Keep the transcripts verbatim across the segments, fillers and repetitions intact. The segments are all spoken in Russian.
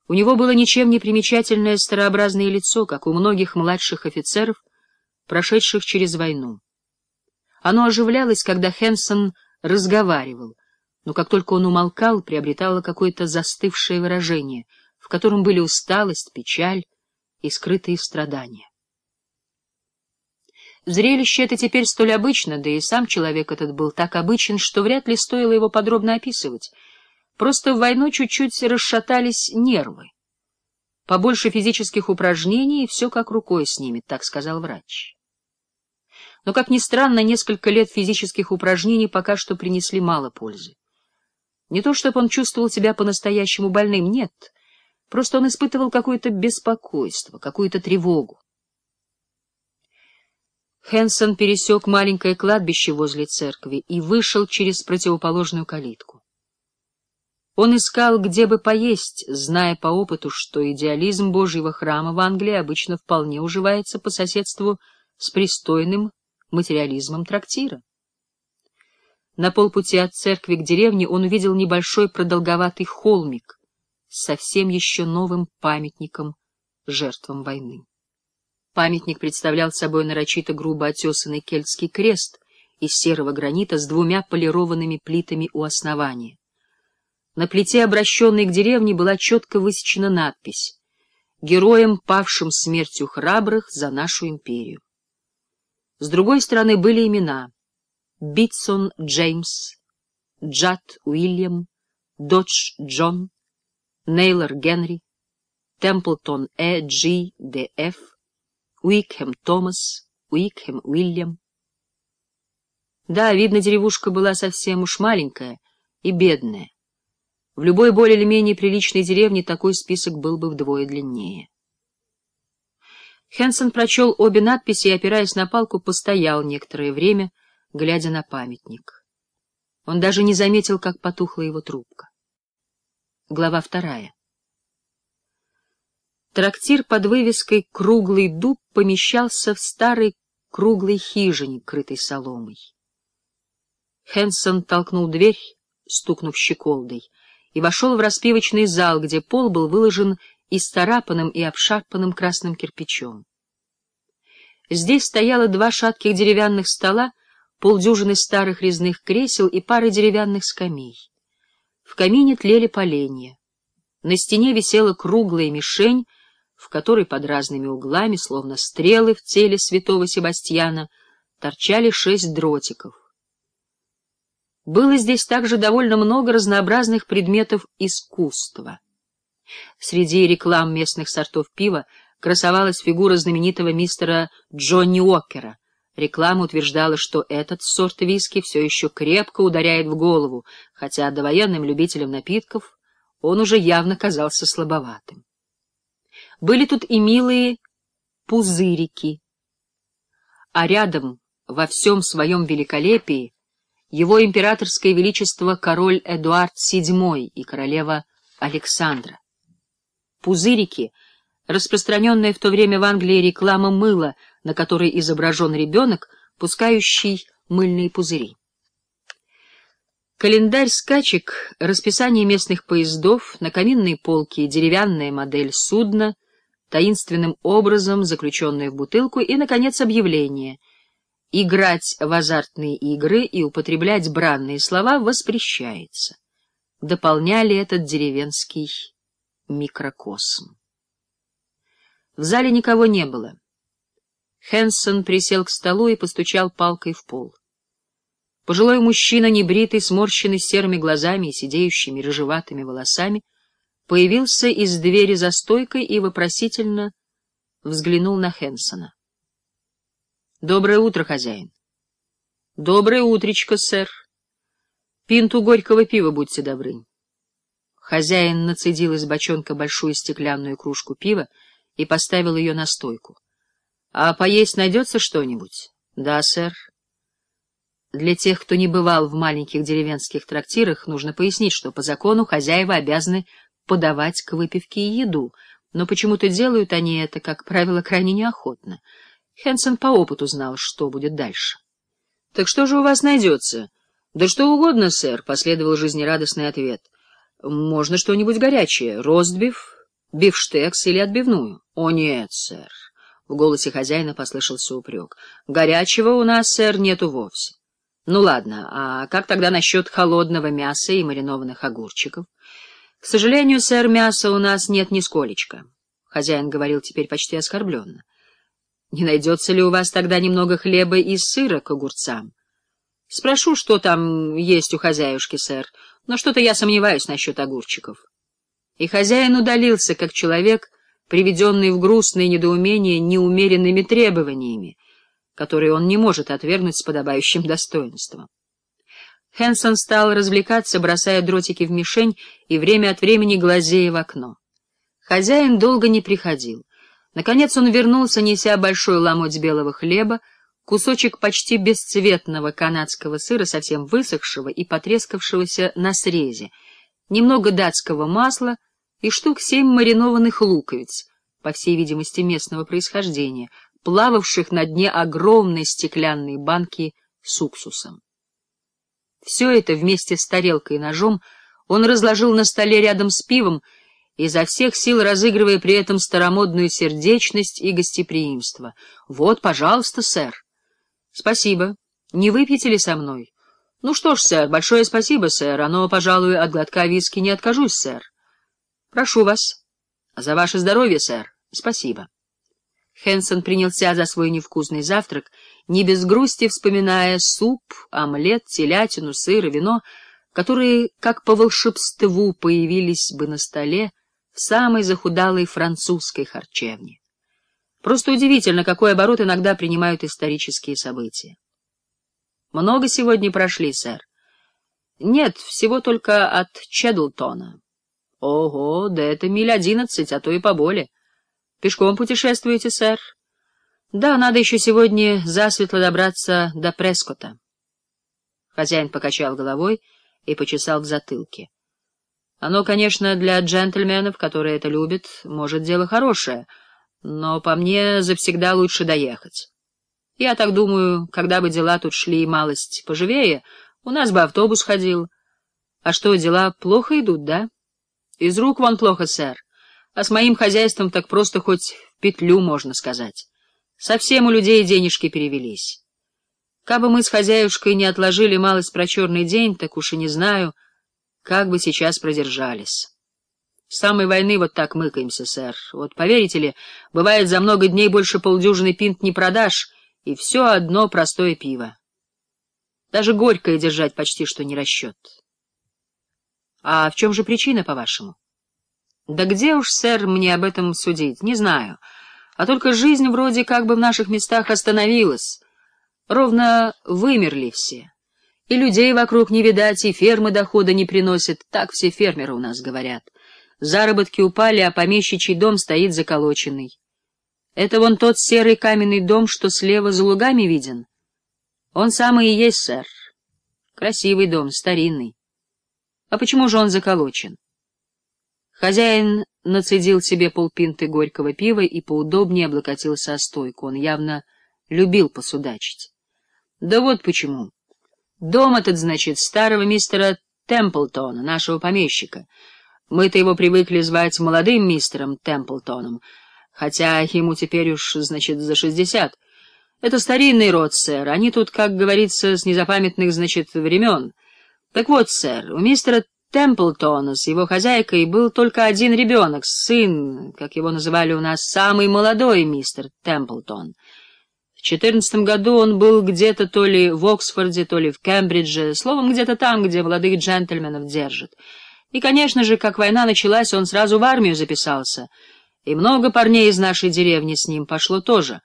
У него было ничем не примечательное старообразное лицо, как у многих младших офицеров, прошедших через войну. Оно оживлялось, когда Хэнсон разговаривал, но как только он умолкал, приобретало какое-то застывшее выражение, в котором были усталость, печаль и скрытые страдания. Зрелище это теперь столь обычно, да и сам человек этот был так обычен, что вряд ли стоило его подробно описывать. Просто в войну чуть-чуть расшатались нервы. Побольше физических упражнений, и все как рукой снимет, так сказал врач. Но, как ни странно, несколько лет физических упражнений пока что принесли мало пользы. Не то чтобы он чувствовал себя по-настоящему больным, нет. Просто он испытывал какое-то беспокойство, какую-то тревогу. Хэнсон пересек маленькое кладбище возле церкви и вышел через противоположную калитку. Он искал, где бы поесть, зная по опыту, что идеализм Божьего храма в Англии обычно вполне уживается по соседству с пристойным материализмом трактира. На полпути от церкви к деревне он увидел небольшой продолговатый холмик с совсем еще новым памятником жертвам войны. Памятник представлял собой нарочито грубо отесанный кельтский крест из серого гранита с двумя полированными плитами у основания. На плите, обращенной к деревне, была четко высечена надпись «Героям, павшим смертью храбрых за нашу империю». С другой стороны были имена Битсон Джеймс, Джад Уильям, Додж Джон, Нейлор Генри, Темплтон Э. Джи. Д. Ф., Уикхэм Томас, Уикхэм Уильям. Да, видно, деревушка была совсем уж маленькая и бедная. В любой более или менее приличной деревне такой список был бы вдвое длиннее. Хэнсон прочел обе надписи и, опираясь на палку, постоял некоторое время, глядя на памятник. Он даже не заметил, как потухла его трубка. Глава вторая. Трактир под вывеской «Круглый дуб» помещался в старой круглой хижине, крытой соломой. Хэнсон толкнул дверь, стукнув щеколдой, и вошел в распивочный зал, где пол был выложен исцарапанным и обшарпанным красным кирпичом. Здесь стояло два шатких деревянных стола, полдюжины старых резных кресел и пары деревянных скамей. В камине тлели поленья. На стене висела круглая мишень, в которой под разными углами, словно стрелы в теле святого Себастьяна, торчали шесть дротиков. Было здесь также довольно много разнообразных предметов искусства. Среди реклам местных сортов пива красовалась фигура знаменитого мистера Джонни Уокера. Реклама утверждала, что этот сорт виски все еще крепко ударяет в голову, хотя довоенным любителям напитков он уже явно казался слабоватым. Были тут и милые пузырики, а рядом во всем своем великолепии его императорское величество король Эдуард седьмой и королева Александра. Пузырики — распространенная в то время в Англии реклама мыла, на которой изображен ребенок, пускающий мыльные пузыри. Календарь скачек, расписание местных поездов, на каминной полке деревянная модель судна, таинственным образом заключенная в бутылку и, наконец, объявление — играть в азартные игры и употреблять бранные слова воспрещается. Дополняли этот деревенский микрокосм. В зале никого не было. Хэнсон присел к столу и постучал палкой в пол. Пожилой мужчина, небритый, сморщенный серыми глазами и сидеющими рыжеватыми волосами, появился из двери за стойкой и вопросительно взглянул на Хэнсона. — Доброе утро, хозяин. — Доброе утречко, сэр. Пинту горького пива, будьте добры. Хозяин нацедил из бочонка большую стеклянную кружку пива и поставил ее на стойку. — А поесть найдется что-нибудь? — Да, сэр. Для тех, кто не бывал в маленьких деревенских трактирах, нужно пояснить, что по закону хозяева обязаны подавать к выпивке и еду, но почему-то делают они это, как правило, крайне неохотно. Хэнсон по опыту знал, что будет дальше. — Так что же у вас найдется? — Да что угодно, сэр, — последовал жизнерадостный ответ. — Можно что-нибудь горячее. Ростбиф, Бифштекс или отбивную? О, нет, сэр. В голосе хозяина послышался упрек. Горячего у нас, сэр, нету вовсе. Ну ладно, а как тогда насчет холодного мяса и маринованных огурчиков? К сожалению, сэр, мяса у нас нет нисколечко. Хозяин говорил теперь почти оскорбленно. Не найдется ли у вас тогда немного хлеба и сыра к огурцам? Спрошу, что там есть у хозяюшки, сэр, но что-то я сомневаюсь насчет огурчиков. И хозяин удалился, как человек, приведенный в грустное недоумение неумеренными требованиями, которые он не может отвергнуть с подобающим достоинством. Хэнсон стал развлекаться, бросая дротики в мишень и время от времени глазея в окно. Хозяин долго не приходил. Наконец он вернулся, неся большой ломоть белого хлеба, кусочек почти бесцветного канадского сыра, совсем высохшего и потрескавшегося на срезе, немного датского масла и штук семь маринованных луковиц, по всей видимости местного происхождения, плававших на дне огромной стеклянной банки с уксусом. Все это вместе с тарелкой и ножом он разложил на столе рядом с пивом, изо всех сил разыгрывая при этом старомодную сердечность и гостеприимство. — Вот, пожалуйста, сэр. — Спасибо. Не выпьете ли со мной? — Ну что ж, сэр, большое спасибо, сэр, а но, пожалуй, от глотка виски не откажусь, сэр. — Прошу вас. — За ваше здоровье, сэр. — Спасибо. Хэнсон принялся за свой невкусный завтрак, не без грусти вспоминая суп, омлет, телятину, сыр и вино, которые, как по волшебству, появились бы на столе в самой захудалой французской харчевне. Просто удивительно, какой оборот иногда принимают исторические события. Много сегодня прошли, сэр? Нет, всего только от Чедлтона. Ого, да это миль одиннадцать, а то и поболее. Пешком путешествуете, сэр? Да, надо еще сегодня засветло добраться до Прескотта. Хозяин покачал головой и почесал в затылке. Оно, конечно, для джентльменов, которые это любят, может, дело хорошее, но по мне завсегда лучше доехать. Я так думаю, когда бы дела тут шли малость поживее, у нас бы автобус ходил. А что, дела плохо идут, да? Из рук вон плохо, сэр. А с моим хозяйством так просто хоть в петлю, можно сказать. Совсем у людей денежки перевелись. Кабы мы с хозяюшкой не отложили малость про черный день, так уж и не знаю, как бы сейчас продержались. С самой войны вот так мыкаемся, сэр. Вот поверите ли, бывает, за много дней больше полдюжины пинт не продашь, и все одно простое пиво. Даже горькое держать почти что не расчет. А в чем же причина, по-вашему? Да где уж, сэр, мне об этом судить, не знаю. А только жизнь вроде как бы в наших местах остановилась. Ровно вымерли все. И людей вокруг не видать, и фермы дохода не приносят. Так все фермеры у нас говорят. Заработки упали, а помещичий дом стоит заколоченный. Это вон тот серый каменный дом, что слева за лугами виден. Он самый и есть, сэр. Красивый дом, старинный. А почему же он заколочен? Хозяин нацедил себе полпинты горького пива и поудобнее облокотился о стойку. Он явно любил посудачить. Да вот почему. Дом этот, значит, старого мистера Темплтона, нашего помещика. Мы-то его привыкли звать молодым мистером Темплтоном, хотя ему теперь уж, значит, за шестьдесят. Это старинный род, сэр. Они тут, как говорится, с незапамятных, значит, времен. Так вот, сэр, у мистера Темплтона с его хозяйкой был только один ребенок, сын, как его называли у нас, самый молодой мистер Темплтон. В четырнадцатом году он был где-то то ли в Оксфорде, то ли в Кембридже, словом, где-то там, где молодых джентльменов держат. И, конечно же, как война началась, он сразу в армию записался, и много парней из нашей деревни с ним пошло тоже.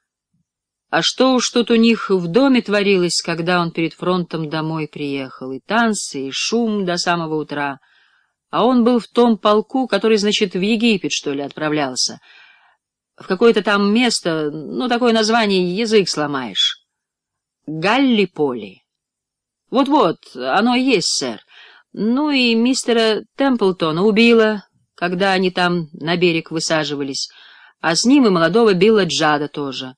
А что уж тут у них в доме творилось, когда он перед фронтом домой приехал, и танцы, и шум до самого утра. А он был в том полку, который, значит, в Египет, что ли, отправлялся. В какое-то там место, ну, такое название, язык сломаешь. Галлиполи. Вот-вот, оно и есть, сэр. Ну и мистера Темплтона убило, когда они там на берег высаживались, а с ним и молодого Билла Джада тоже.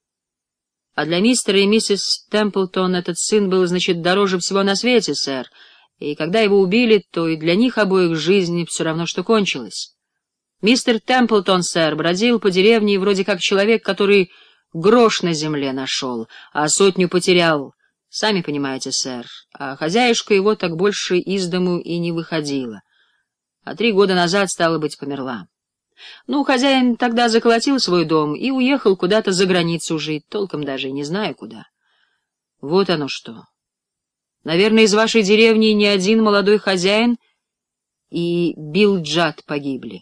А для мистера и миссис Темплтон этот сын был, значит, дороже всего на свете, сэр, и когда его убили, то и для них обоих жизнь все равно что кончилась. Мистер Темплтон, сэр, бродил по деревне вроде как человек, который грош на земле нашел, а сотню потерял. Сами понимаете, сэр. А хозяюшка его так больше из дому и не выходила. А три года назад, стало быть, померла. Ну, хозяин тогда заколотил свой дом и уехал куда-то за границу жить, толком даже и не знаю куда. Вот оно что. Наверное, из вашей деревни ни один молодой хозяин и Билл Джад погибли.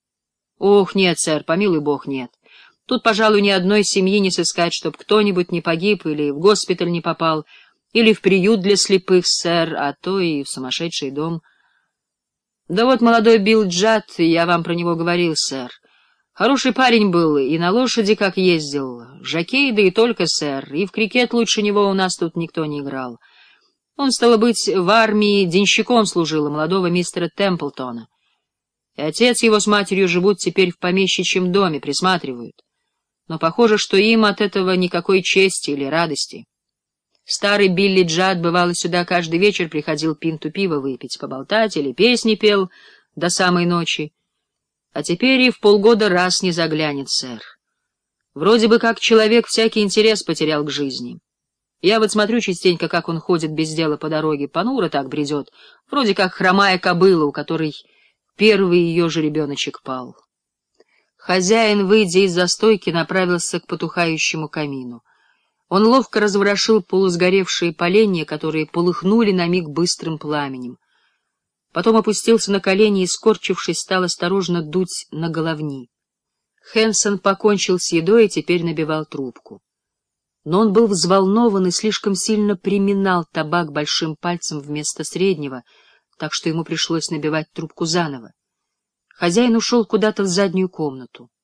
Ох, нет, сэр, помилуй бог, нет. Тут, пожалуй, ни одной семьи не сыскать, чтоб кто-нибудь не погиб или в госпиталь не попал, или в приют для слепых, сэр, а то и в сумасшедший дом. Да вот молодой Билл Джад, я вам про него говорил, сэр. Хороший парень был, и на лошади как ездил. Жокей, да и только, сэр, и в крикет лучше него у нас тут никто не играл. Он, стало быть, в армии денщиком служил у молодого мистера Темплтона. И отец его с матерью живут теперь в помещичьем доме, присматривают. Но похоже, что им от этого никакой чести или радости. Старый Билли Джад, бывало, сюда каждый вечер приходил пинту пива выпить, поболтать или песни пел до самой ночи. А теперь и в полгода раз не заглянет, сэр. Вроде бы как человек всякий интерес потерял к жизни. Я вот смотрю частенько, как он ходит без дела по дороге, понуро так бредет, вроде как хромая кобыла, у которой первый ее же ребеночек пал. Хозяин, выйдя из застойки, направился к потухающему камину. Он ловко разворошил полусгоревшие поленья, которые полыхнули на миг быстрым пламенем. Потом опустился на колени и, скорчившись, стал осторожно дуть на головни. Хэнсон покончил с едой и теперь набивал трубку. Но он был взволнован и слишком сильно приминал табак большим пальцем вместо среднего, так что ему пришлось набивать трубку заново. Хозяин ушел куда-то в заднюю комнату.